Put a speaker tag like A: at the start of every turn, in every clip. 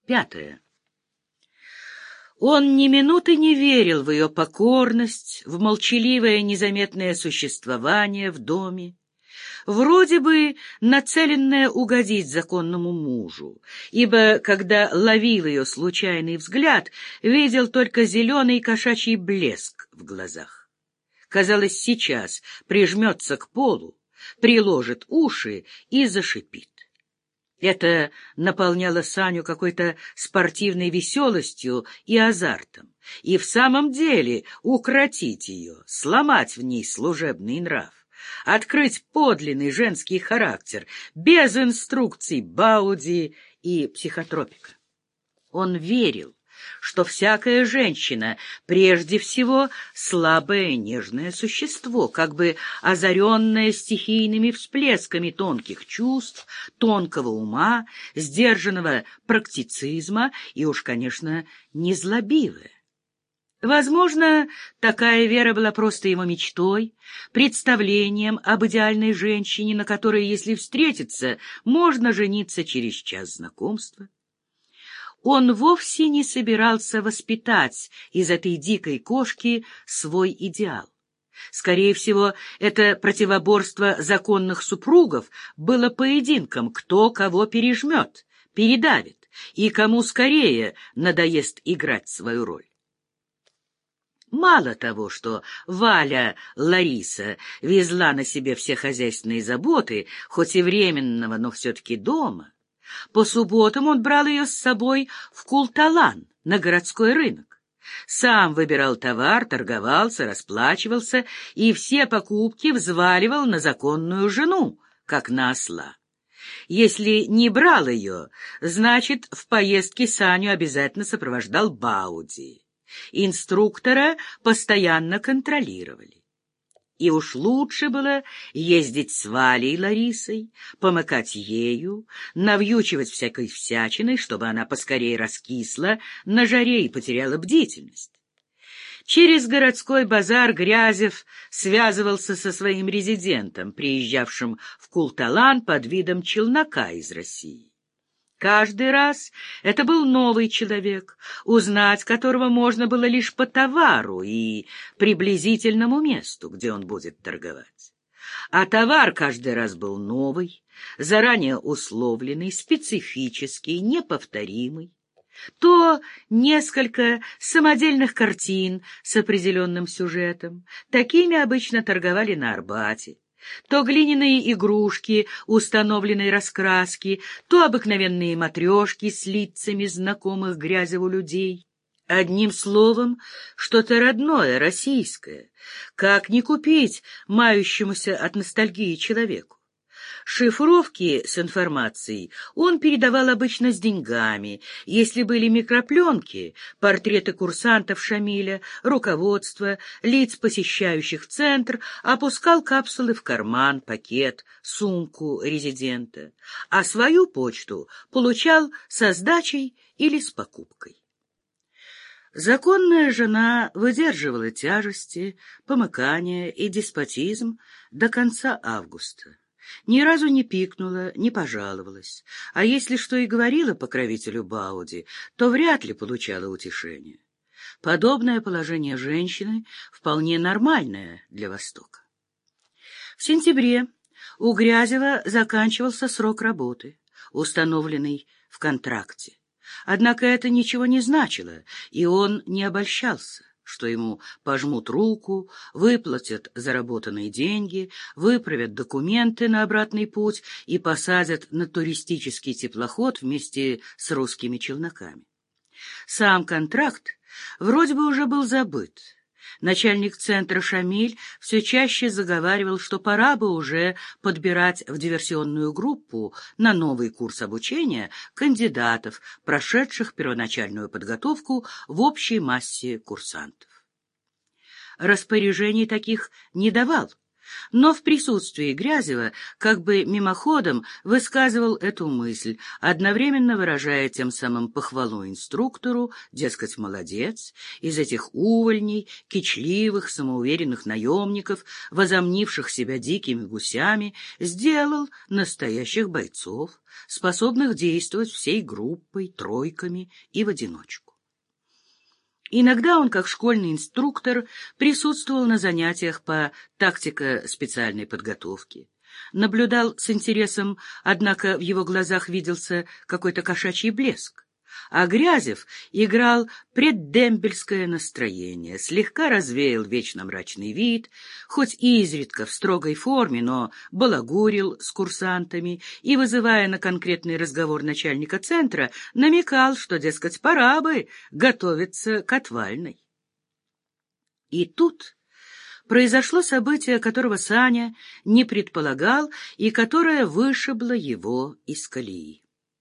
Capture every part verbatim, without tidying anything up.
A: Пятое. Он ни минуты не верил в ее покорность, в молчаливое незаметное существование в доме, вроде бы нацеленное угодить законному мужу, ибо, когда ловил ее случайный взгляд, видел только зеленый кошачий блеск в глазах. Казалось, сейчас прижмется к полу, приложит уши и зашипит. Это наполняло Саню какой-то спортивной веселостью и азартом. И в самом деле укротить ее, сломать в ней служебный нрав, открыть подлинный женский характер без инструкций Бауди и психотропика. Он верил, что всякая женщина прежде всего слабое нежное существо, как бы озаренное стихийными всплесками тонких чувств, тонкого ума, сдержанного практицизма и уж, конечно, незлобивое. Возможно, такая вера была просто его мечтой, представлением об идеальной женщине, на которой, если встретиться, можно жениться через час знакомства. Он вовсе не собирался воспитать из этой дикой кошки свой идеал. Скорее всего, это противоборство законных супругов было поединком, кто кого пережмет, передавит, и кому скорее надоест играть свою роль. Мало того, что Валя Лариса везла на себе все хозяйственные заботы, хоть и временного, но все-таки дома, по субботам он брал ее с собой в Култалан, на городской рынок. Сам выбирал товар, торговался, расплачивался и все покупки взваливал на законную жену, как на осла. Если не брал ее, значит, в поездке Саню обязательно сопровождал Бауди. Инструктора постоянно контролировали. И уж лучше было ездить с Валей Ларисой, помыкать ею, навьючивать всякой всячиной, чтобы она поскорее раскисла на жаре и потеряла бдительность. Через городской базар Грязев связывался со своим резидентом, приезжавшим в Култалан под видом челнока из России. Каждый раз это был новый человек, узнать которого можно было лишь по товару и приблизительному месту, где он будет торговать. А товар каждый раз был новый, заранее условленный, специфический, неповторимый. То несколько самодельных картин с определенным сюжетом, такими обычно торговали на Арбате, то глиняные игрушки установленной раскраски, то обыкновенные матрешки с лицами знакомых Грязеву людей. Одним словом, что-то родное, российское. Как не купить мающемуся от ностальгии человеку? Шифровки с информацией он передавал обычно с деньгами. Если были микропленки, портреты курсантов Шамиля, руководство, лиц, посещающих центр, опускал капсулы в карман, пакет, сумку резидента, а свою почту получал со сдачей или с покупкой. Законная жена выдерживала тяжести, помыкания и деспотизм до конца августа. Ни разу не пикнула, не пожаловалась, а если что и говорила покровителю Бауди, то вряд ли получала утешение. Подобное положение женщины вполне нормальное для Востока. В сентябре у Грязева заканчивался срок работы, установленный в контракте. Однако это ничего не значило, и он не обольщался, что ему пожмут руку, выплатят заработанные деньги, выправят документы на обратный путь и посадят на туристический теплоход вместе с русскими челноками. Сам контракт вроде бы уже был забыт. Начальник центра Шамиль все чаще заговаривал, что пора бы уже подбирать в диверсионную группу на новый курс обучения кандидатов, прошедших первоначальную подготовку в общей массе курсантов. Распоряжений таких не давал, но в присутствии Грязева как бы мимоходом высказывал эту мысль, одновременно выражая тем самым похвалу инструктору, дескать, молодец, из этих увольней, кичливых, самоуверенных наемников, возомнивших себя дикими гусями, сделал настоящих бойцов, способных действовать всей группой, тройками и в одиночку. Иногда он, как школьный инструктор, присутствовал на занятиях по тактико-специальной подготовке. Наблюдал с интересом, однако в его глазах виделся какой-то кошачий блеск. А Грязев играл преддембельское настроение, слегка развеял вечно мрачный вид, хоть изредка в строгой форме, но балагурил с курсантами и, вызывая на конкретный разговор начальника центра, намекал, что, дескать, пора бы готовиться к отвальной. И тут произошло событие, которого Саня не предполагал и которое вышибло его из колеи.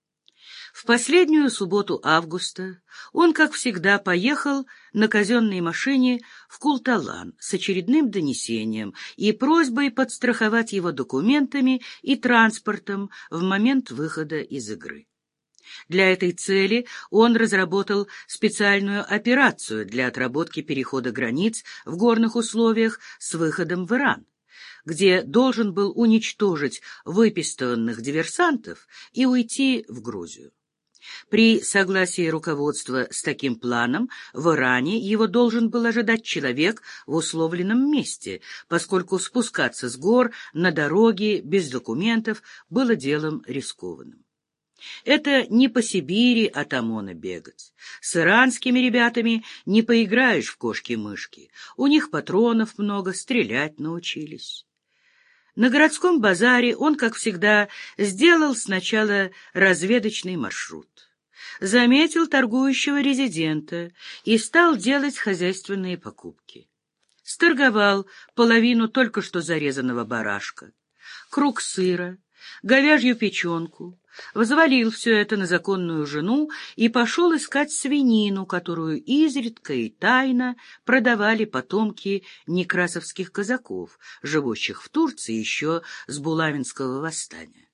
A: В последнюю субботу августа он, как всегда, поехал на казенной машине в Култалан с очередным донесением и просьбой подстраховать его документами и транспортом в момент выхода из игры. Для этой цели он разработал специальную операцию для отработки перехода границ в горных условиях с выходом в Иран, где должен был уничтожить выпистыванных диверсантов и уйти в Грузию. При согласии руководства с таким планом в Иране его должен был ожидать человек в условленном месте, поскольку спускаться с гор на дороге без документов было делом рискованным. Это не по Сибири от ОМОНа бегать. С иранскими ребятами не поиграешь в кошки-мышки. У них патронов много, стрелять научились. На городском базаре он, как всегда, сделал сначала разведочный маршрут. Заметил торгующего резидента и стал делать хозяйственные покупки. Сторговал половину только что зарезанного барашка, круг сыра, говяжью печенку, взвалил все это на законную жену и пошел искать свинину, которую изредка и тайно продавали потомки некрасовских казаков, живущих в Турции еще с Булавинского восстания.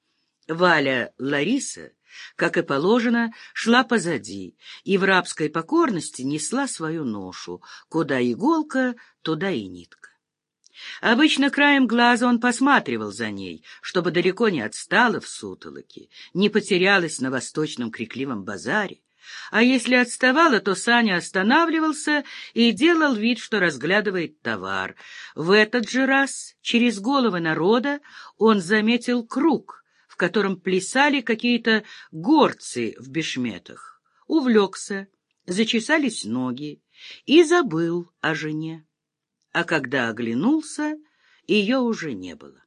A: Валя Лариса, как и положено, шла позади и в рабской покорности несла свою ношу, куда иголка, туда и нитка. Обычно краем глаза он посматривал за ней, чтобы далеко не отстала в сутолоке, не потерялась на восточном крикливом базаре. А если отставала, то Саня останавливался и делал вид, что разглядывает товар. В этот же раз через головы народа он заметил круг, в котором плясали какие-то горцы в бешметах. Увлекся, зачесались ноги и забыл о жене. А когда оглянулся, ее уже не было.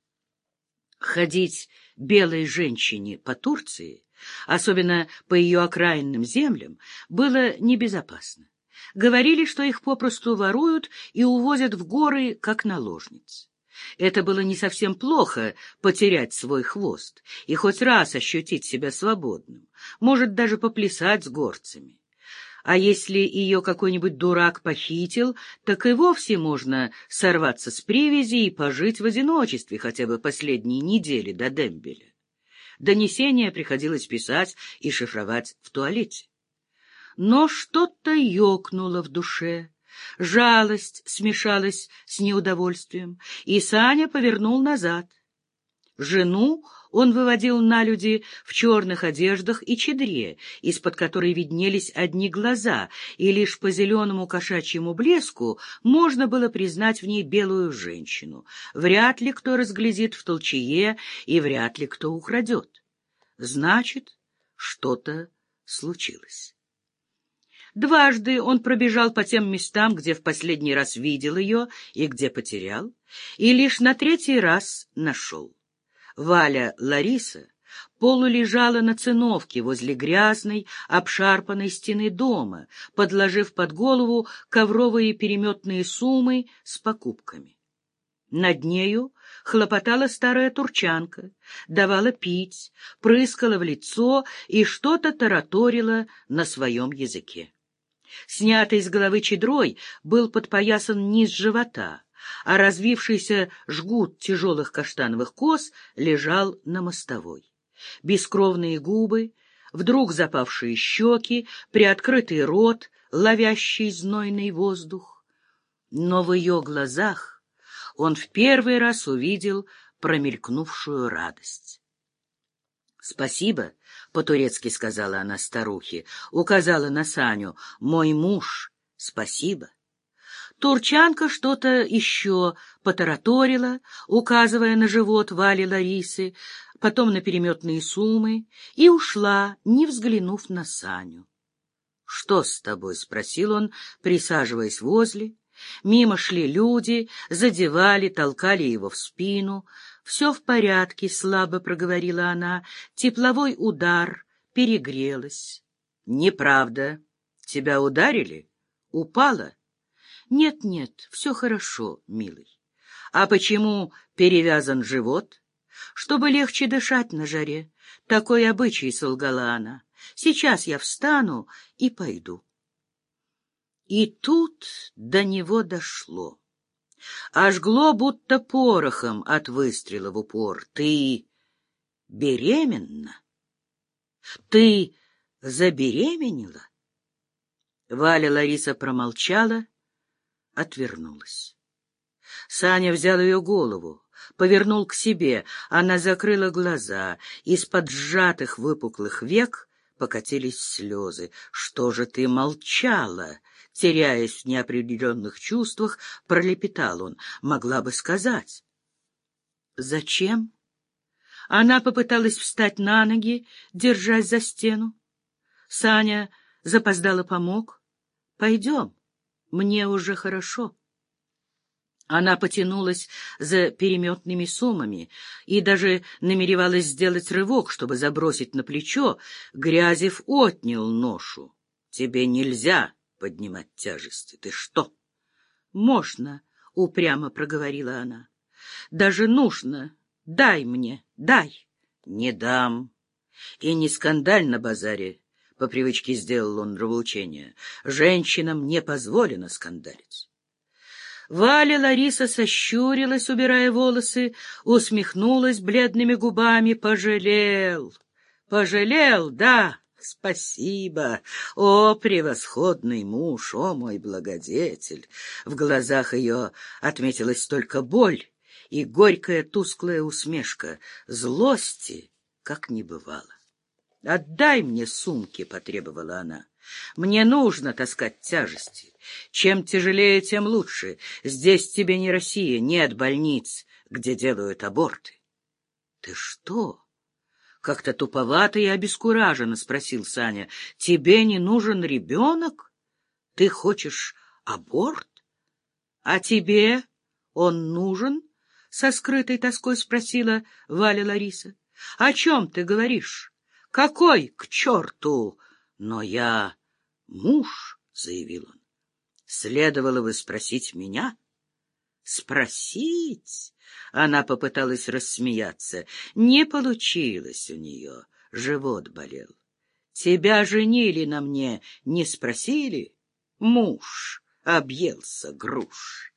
A: Ходить белой женщине по Турции, особенно по ее окраинным землям, было небезопасно. Говорили, что их попросту воруют и увозят в горы, как наложниц. Это было не совсем плохо — потерять свой хвост и хоть раз ощутить себя свободным, может, даже поплясать с горцами. А если ее какой-нибудь дурак похитил, так и вовсе можно сорваться с привязи и пожить в одиночестве хотя бы последние недели до дембеля. Донесения приходилось писать и шифровать в туалете. Но что-то ёкнуло в душе, жалость смешалась с неудовольствием, и Саня повернул назад. Жену он выводил на люди в черных одеждах и чедре, из-под которой виднелись одни глаза, и лишь по зеленому кошачьему блеску можно было признать в ней белую женщину. Вряд ли кто разглядит в толчее, и вряд ли кто украдет. Значит, что-то случилось. Дважды он пробежал по тем местам, где в последний раз видел ее и где потерял, и лишь на третий раз нашел. Валя Лариса полулежала на циновке возле грязной, обшарпанной стены дома, подложив под голову ковровые переметные суммы с покупками. Над нею хлопотала старая турчанка, давала пить, прыскала в лицо и что-то тараторила на своем языке. Снятый с головы чедрой был подпоясан низ живота, а развившийся жгут тяжелых каштановых кос лежал на мостовой. Бескровные губы, вдруг запавшие щеки, приоткрытый рот, ловящий знойный воздух. Но в ее глазах он в первый раз увидел промелькнувшую радость. «Спасибо», — по-турецки сказала она старухе, указала на Саню. «Мой муж, спасибо». Турчанка что-то еще потараторила, указывая на живот Вали Ларисы, потом на переметные суммы, и ушла, не взглянув на Саню. «Что с тобой?» — спросил он, присаживаясь возле. Мимо шли люди, задевали, толкали его в спину. «Все в порядке», — слабо проговорила она. «Тепловой удар, перегрелась». «Неправда. Тебя ударили? Упала?» «Нет-нет, все хорошо, милый». «А почему перевязан живот?» «Чтобы легче дышать на жаре. Такой обычай», — солгала она. «Сейчас я встану и пойду». И тут до него дошло. Ожгло будто порохом от выстрела в упор. «Ты беременна? Ты забеременела?» Валя Лариса промолчала, отвернулась. Саня взял ее голову, повернул к себе. Она закрыла глаза. Из-под сжатых выпуклых век покатились слезы. «Что же ты молчала?» Теряясь в неопределенных чувствах, пролепетал он. Могла бы сказать. «Зачем?» Она попыталась встать на ноги, держась за стену. Саня запоздало помог. «Пойдем, мне уже хорошо». Она потянулась за переметными суммами и даже намеревалась сделать рывок, чтобы забросить на плечо. Грязев отнял ношу. «Тебе нельзя поднимать тяжести. Ты что?» «Можно», — упрямо проговорила она. «Даже нужно. Дай мне, дай». «Не дам. И не скандаль на базаре», — по привычке сделал он нравоучение. «Женщинам не позволено скандалить». Валя Лариса сощурилась, убирая волосы, усмехнулась бледными губами. «Пожалел, пожалел, да». «Спасибо! О, превосходный муж! О, мой благодетель!» В глазах ее отметилась только боль и горькая тусклая усмешка. Злости как не бывало. «Отдай мне сумки!» — потребовала она. «Мне нужно таскать тяжести. Чем тяжелее, тем лучше. Здесь тебе не Россия, нет больниц, где делают аборты». «Ты что?» Как-то туповато и обескураженно спросил Саня. «Тебе не нужен ребенок? Ты хочешь аборт? А тебе он нужен?» Со скрытой тоской спросила Валя Лариса. «О чем ты говоришь? Какой к черту?» «Но я муж», — заявил он. «Следовало бы спросить меня». «Спросить?» Она попыталась рассмеяться. Не получилось у нее. Живот болел. «Тебя женили на мне, не спросили?» «Муж объелся груш».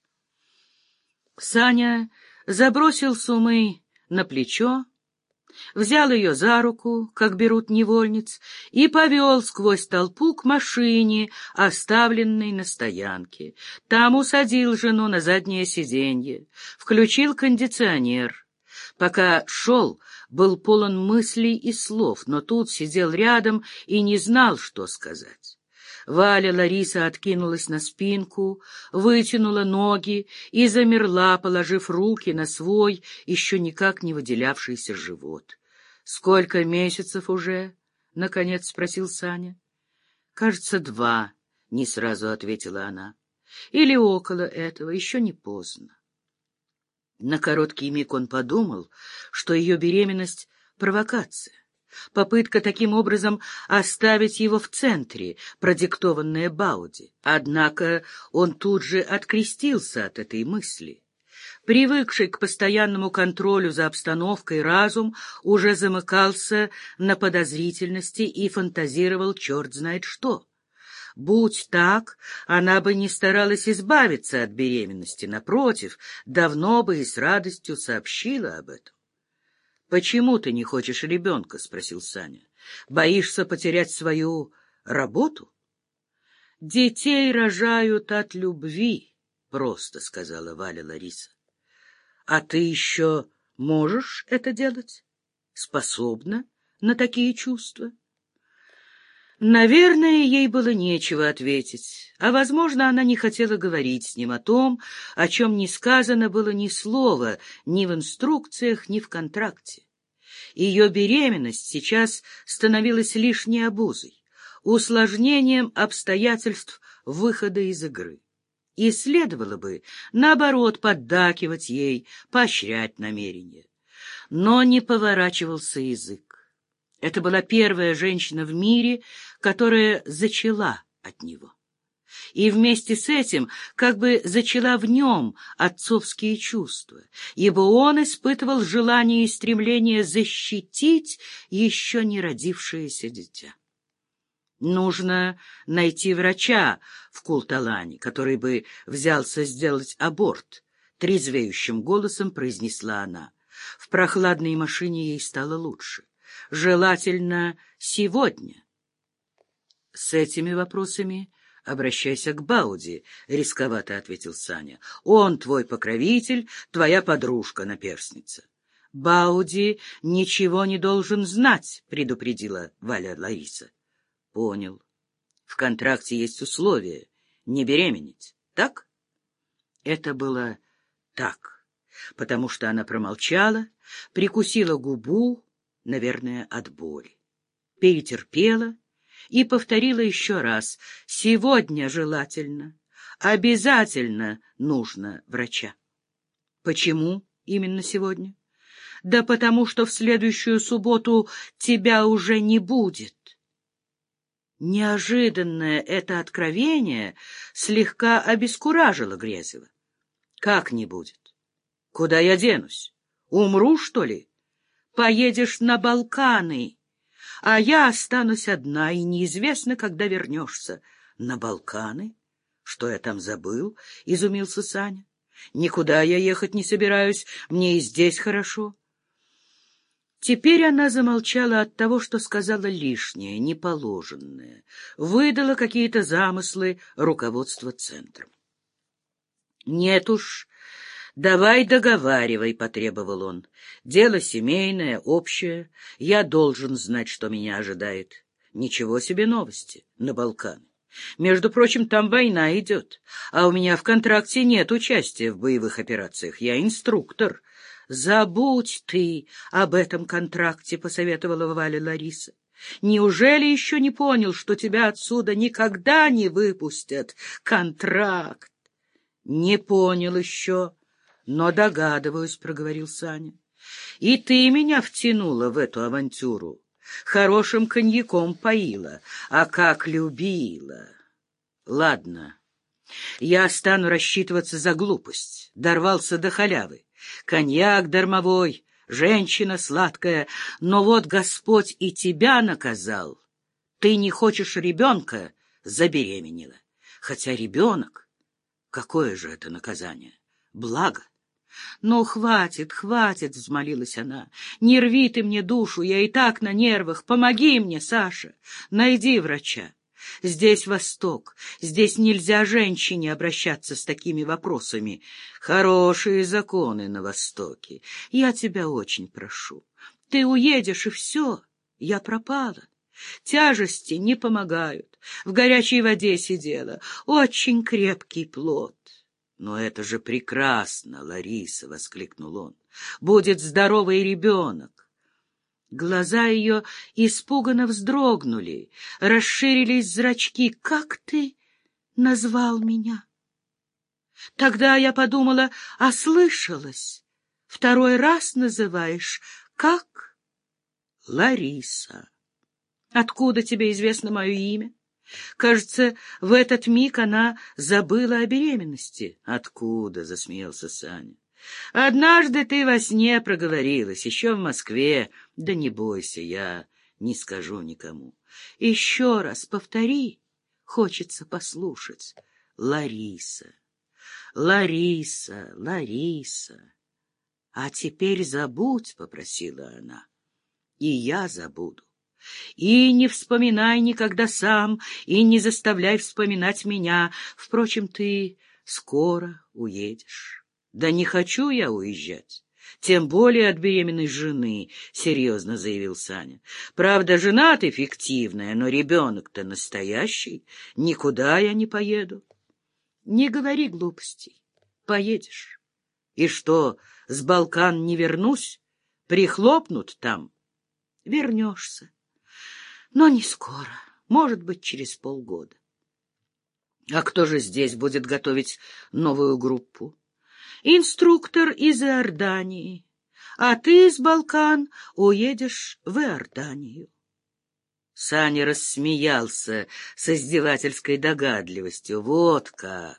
A: Саня забросил сумы на плечо, взял ее за руку, как берут невольниц, и повел сквозь толпу к машине, оставленной на стоянке. Там усадил жену на заднее сиденье, включил кондиционер. Пока шел, был полон мыслей и слов, но тут сидел рядом и не знал, что сказать. Валя Лариса откинулась на спинку, вытянула ноги и замерла, положив руки на свой, еще никак не выделявшийся живот. — Сколько месяцев уже? — наконец спросил Саня. — Кажется, два, — не сразу ответила она. — Или около этого, еще не поздно. На короткий миг он подумал, что ее беременность — провокация. Попытка таким образом оставить его в центре, продиктованная Бауди. Однако он тут же открестился от этой мысли. Привыкший к постоянному контролю за обстановкой, разум уже замыкался на подозрительности и фантазировал черт знает что. Будь так, она бы не старалась избавиться от беременности, напротив, давно бы и с радостью сообщила об этом. — Почему ты не хочешь ребенка? — спросил Саня. — Боишься потерять свою работу? — Детей рожают от любви, — просто сказала Валя Лариса. — А ты еще можешь это делать? Способна на такие чувства? Наверное, ей было нечего ответить, а, возможно, она не хотела говорить с ним о том, о чем не сказано было ни слова ни в инструкциях, ни в контракте. Ее беременность сейчас становилась лишней обузой, усложнением обстоятельств выхода из игры. И следовало бы, наоборот, поддакивать ей, поощрять намерения. Но не поворачивался язык. Это была первая женщина в мире, которая зачала от него. И вместе с этим как бы зачала в нем отцовские чувства, ибо он испытывал желание и стремление защитить еще не родившееся дитя. Нужно найти врача в Култалане, который бы взялся сделать аборт, — трезвеющим голосом произнесла она. В прохладной машине ей стало лучше. Желательно сегодня. — С этими вопросами обращайся к Бауди, — рисковато ответил Саня. — Он твой покровитель, твоя подружка-наперсница. — Бауди ничего не должен знать, — предупредила Валя Лариса. — Понял. В контракте есть условие — не беременеть, так? Это было так, потому что она промолчала, прикусила губу, наверное, от боли, перетерпела и повторила еще раз: сегодня желательно, обязательно нужно врача. Почему именно сегодня? Да потому что в следующую субботу тебя уже не будет. Неожиданное это откровение слегка обескуражило Грезева. Как не будет? Куда я денусь? Умру, что ли? Поедешь на Балканы, а я останусь одна, и неизвестно, когда вернешься. На Балканы? Что я там забыл? — изумился Саня. Никуда я ехать не собираюсь, мне и здесь хорошо. Теперь она замолчала от того, что сказала лишнее, неположенное, выдала какие-то замыслы руководства центром. — Нет уж, давай договаривай, — потребовал он. — Дело семейное, общее, я должен знать, что меня ожидает. Ничего себе новости на Балканы. Между прочим, там война идет, а у меня в контракте нет участия в боевых операциях, я инструктор. — Забудь ты об этом контракте, — посоветовала Валя Лариса. — Неужели еще не понял, что тебя отсюда никогда не выпустят? Контракт! — Не понял еще, но догадываюсь, — проговорил Саня. — И ты меня втянула в эту авантюру. Хорошим коньяком поила, а как любила. Ладно, я стану рассчитываться за глупость. Дорвался до халявы. Коньяк дармовой, женщина сладкая, но вот Господь и тебя наказал. Ты не хочешь ребенка, забеременела. Хотя ребенок, какое же это наказание? Благо. — Ну, хватит, хватит, — взмолилась она. — Не рви ты мне душу, я и так на нервах. Помоги мне, Саша, найди врача. Здесь Восток, здесь нельзя женщине обращаться с такими вопросами. Хорошие законы на Востоке. Я тебя очень прошу. Ты уедешь, и все, я пропала. Тяжести не помогают. В горячей воде сидела. Очень крепкий плод. — Но это же прекрасно, Лариса! — воскликнул он. — Будет здоровый ребенок. Глаза ее испуганно вздрогнули, расширились зрачки. — Как ты назвал меня? Тогда я подумала, ослышалась. Второй раз называешь. Как? — Лариса. Откуда тебе известно мое имя? Кажется, в этот миг она забыла о беременности. — Откуда? — засмеялся Саня. — Однажды ты во сне проговорилась, еще в Москве. Да не бойся, я не скажу никому. — Еще раз повтори, хочется послушать. Лариса, Лариса, Лариса. А теперь забудь, — попросила она, — и я забуду. И не вспоминай никогда сам, и не заставляй вспоминать меня. Впрочем, ты скоро уедешь. Да не хочу я уезжать, тем более от беременной жены, — серьезно заявил Саня. Правда, жена ты фиктивная, но ребенок-то настоящий. Никуда я не поеду. Не говори глупостей. Поедешь. И что, с Балкан не вернусь? Прихлопнут там? Вернешься. Но не скоро, может быть, через полгода. А кто же здесь будет готовить новую группу? Инструктор из Иордании, а ты из Балкан уедешь в Иорданию. Саня рассмеялся с издевательской догадливостью. Вот как!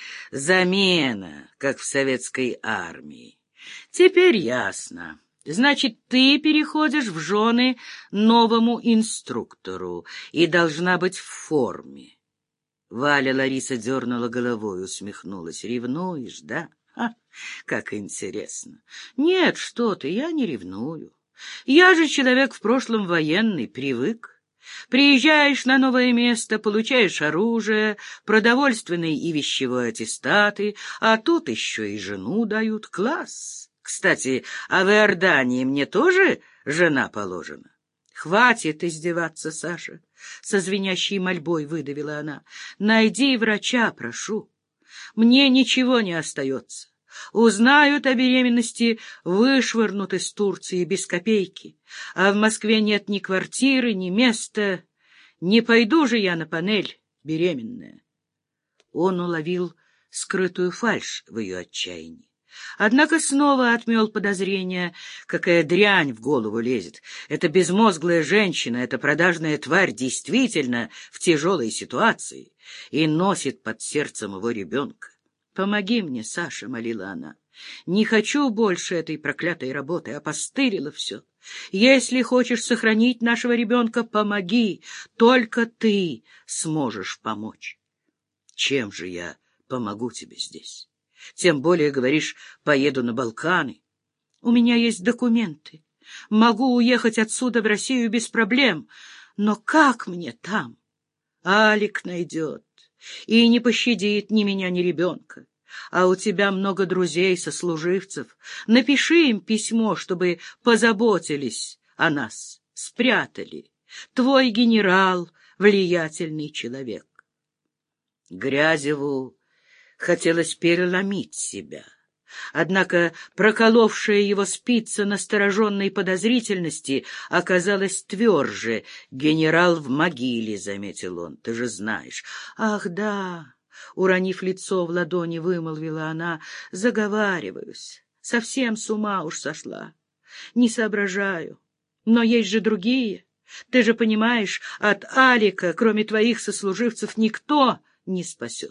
A: Замена, как в советской армии. Теперь ясно. Значит, ты переходишь в жены новому инструктору и должна быть в форме. Валя Лариса дернула головой, усмехнулась. Ревнуешь, да? Ха, как интересно. Нет, что ты, я не ревную. Я же человек в прошлом военный, привык. Приезжаешь на новое место, получаешь оружие, продовольственные и вещевые аттестаты, а тут еще и жену дают. Класс! Кстати, а в Иордании мне тоже жена положена? Хватит издеваться, Саша, — со звенящей мольбой выдавила она. Найди врача, прошу. Мне ничего не остается. Узнают о беременности, вышвырнут из Турции без копейки. А в Москве нет ни квартиры, ни места. Не пойду же я на панель, беременная. Он уловил скрытую фальшь в ее отчаянии. Однако снова отмел подозрение, какая дрянь в голову лезет. Эта безмозглая женщина, эта продажная тварь действительно в тяжелой ситуации и носит под сердцем его ребенка. «Помоги мне, Саша», — молила она. «Не хочу больше этой проклятой работы, опостылило все. Если хочешь сохранить нашего ребенка, помоги. Только ты сможешь помочь». «Чем же я помогу тебе здесь? Тем более, говоришь, поеду на Балканы. У меня есть документы. Могу уехать отсюда в Россию без проблем. Но как мне там? Алик найдет и не пощадит ни меня, ни ребенка. А у тебя много друзей, сослуживцев. Напиши им письмо, чтобы позаботились о нас, спрятали. Твой генерал — влиятельный человек». Грязеву хотелось переломить себя. Однако проколовшая его спица настороженной подозрительности оказалась тверже. «Генерал в могиле», — заметил он, — «ты же знаешь». «Ах, да», — уронив лицо в ладони, вымолвила она, — «заговариваюсь. Совсем с ума уж сошла. Не соображаю. Но есть же другие. Ты же понимаешь, от Алика, кроме твоих сослуживцев, никто не спасет».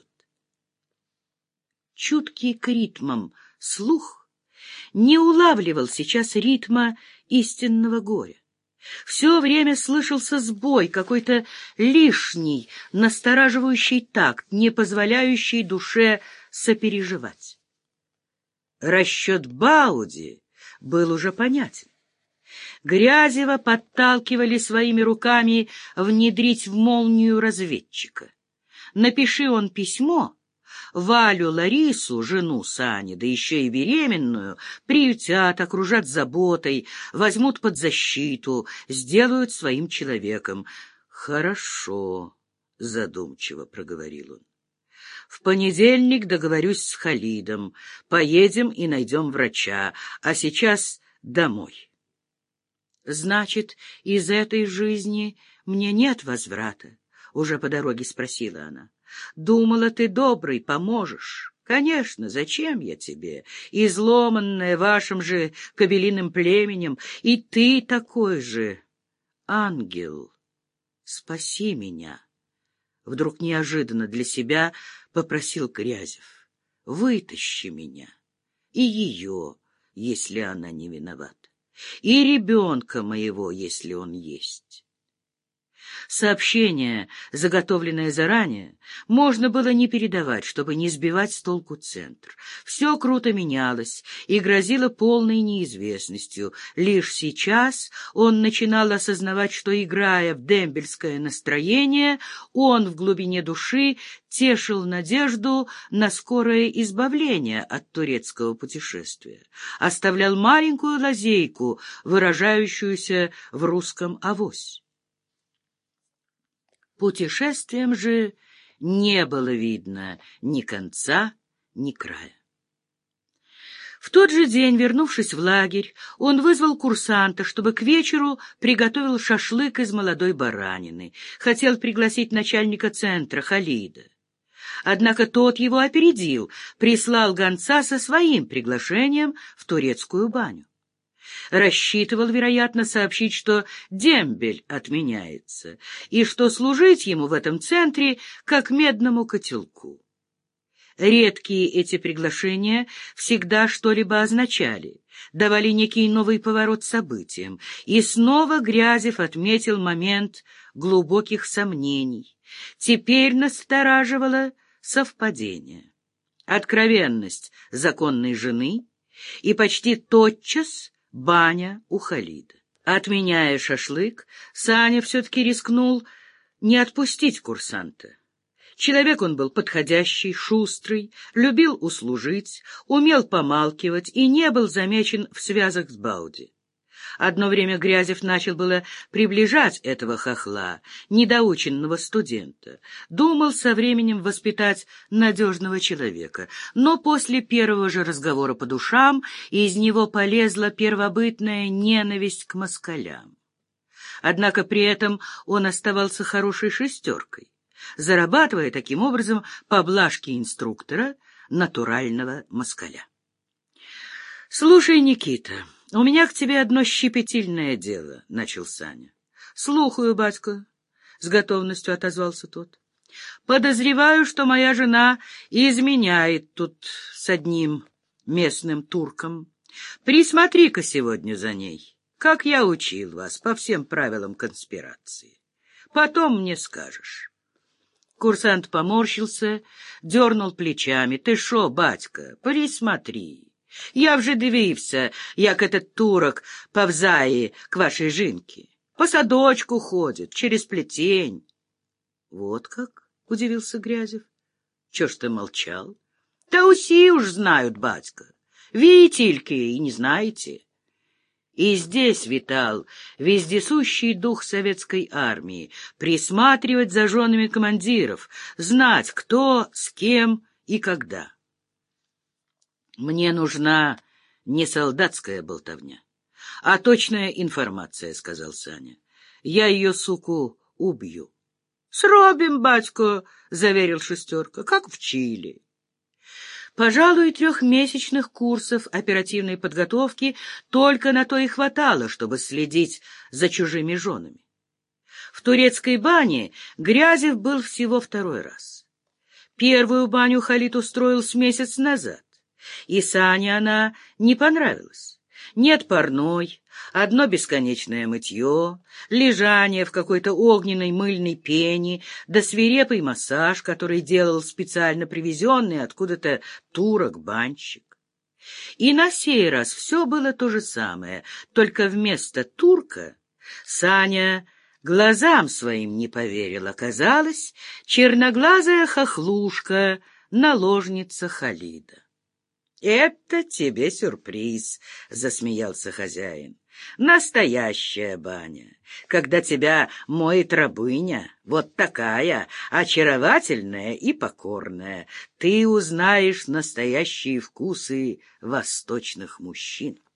A: Чуткий к ритмам слух не улавливал сейчас ритма истинного горя. Все время слышался сбой, какой-то лишний, настораживающий такт, не позволяющий душе сопереживать. Расчет Бауди был уже понятен. Грязева подталкивали своими руками внедрить в молнию разведчика. Напиши он письмо, Валю Ларису, жену Сани, да еще и беременную, приютят, окружат заботой, возьмут под защиту, сделают своим человеком. «Хорошо», — задумчиво проговорил он. «В понедельник договорюсь с Халидом, поедем и найдем врача, а сейчас домой». «Значит, из этой жизни мне нет возврата?» — уже по дороге спросила она. «Думала, ты добрый, поможешь. Конечно, зачем я тебе, изломанная вашим же кобелиным племенем, и ты такой же. Ангел, спаси меня!» Вдруг неожиданно для себя попросил Грязев. «Вытащи меня, и ее, если она не виновата, и ребенка моего, если он есть». Сообщение, заготовленное заранее, можно было не передавать, чтобы не сбивать с толку центр. Все круто менялось и грозило полной неизвестностью. Лишь сейчас он начинал осознавать, что, играя в дембельское настроение, он в глубине души тешил надежду на скорое избавление от турецкого путешествия, оставлял маленькую лазейку, выражающуюся в русском авось. Путешествием же не было видно ни конца, ни края. В тот же день, вернувшись в лагерь, он вызвал курсанта, чтобы к вечеру приготовил шашлык из молодой баранины. Хотел пригласить начальника центра Халида. Однако тот его опередил, прислал гонца со своим приглашением в турецкую баню. Рассчитывал, вероятно, сообщить, что дембель отменяется, и что служить ему в этом центре как медному котелку. Редкие эти приглашения всегда что-либо означали, давали некий новый поворот событиям, и снова Грязев отметил момент глубоких сомнений. Теперь настораживало совпадение. Откровенность законной жены и почти тотчас баня у Халида. Отменяя шашлык, Саня все-таки рискнул не отпустить курсанта. Человек он был подходящий, шустрый, любил услужить, умел помалкивать и не был замечен в связях с Бауди. Одно время Грязев начал было приближать этого хохла, недоученного студента. Думал со временем воспитать надежного человека. Но после первого же разговора по душам из него полезла первобытная ненависть к москалям. Однако при этом он оставался хорошей шестеркой, зарабатывая таким образом поблажки инструктора, натурального москаля. — Слушай, Никита, у меня к тебе одно щепетильное дело, — начал Саня. — Слухаю, батька, — с готовностью отозвался тот. — Подозреваю, что моя жена изменяет тут с одним местным турком. Присмотри-ка сегодня за ней, как я учил вас по всем правилам конспирации. Потом мне скажешь. Курсант поморщился, дернул плечами. — Ты шо, батька, присмотри. Я вже дивився, як этот турок повзає к вашей жинке. По садочку ходит, через плетень. — Вот как? — удивился Грязев. — Чё ж ты молчал? — Да уси уж знают, батька. Ви тільки и не знаете. И здесь витал вездесущий дух советской армии, присматривать за женами командиров, знать, кто, с кем и когда. Мне нужна не солдатская болтовня, а точная информация, — сказал Саня. Я ее, суку, убью. — Сробим, батько, — заверил шестерка, — как в Чили. Пожалуй, трехмесячных курсов оперативной подготовки только на то и хватало, чтобы следить за чужими женами. В турецкой бане Грязев был всего второй раз. Первую баню Халид устроил с месяц назад, и Сане она не понравилась. Нет парной, одно бесконечное мытье, лежание в какой-то огненной мыльной пене, да свирепый массаж, который делал специально привезенный откуда-то турок-банщик. И на сей раз все было то же самое, только вместо турка Саня глазам своим не поверил. Оказалось, черноглазая хохлушка, наложница Халида. — Это тебе сюрприз, — засмеялся хозяин. — Настоящая баня, когда тебя моет рабыня, вот такая, очаровательная и покорная. Ты узнаешь настоящие вкусы восточных мужчин.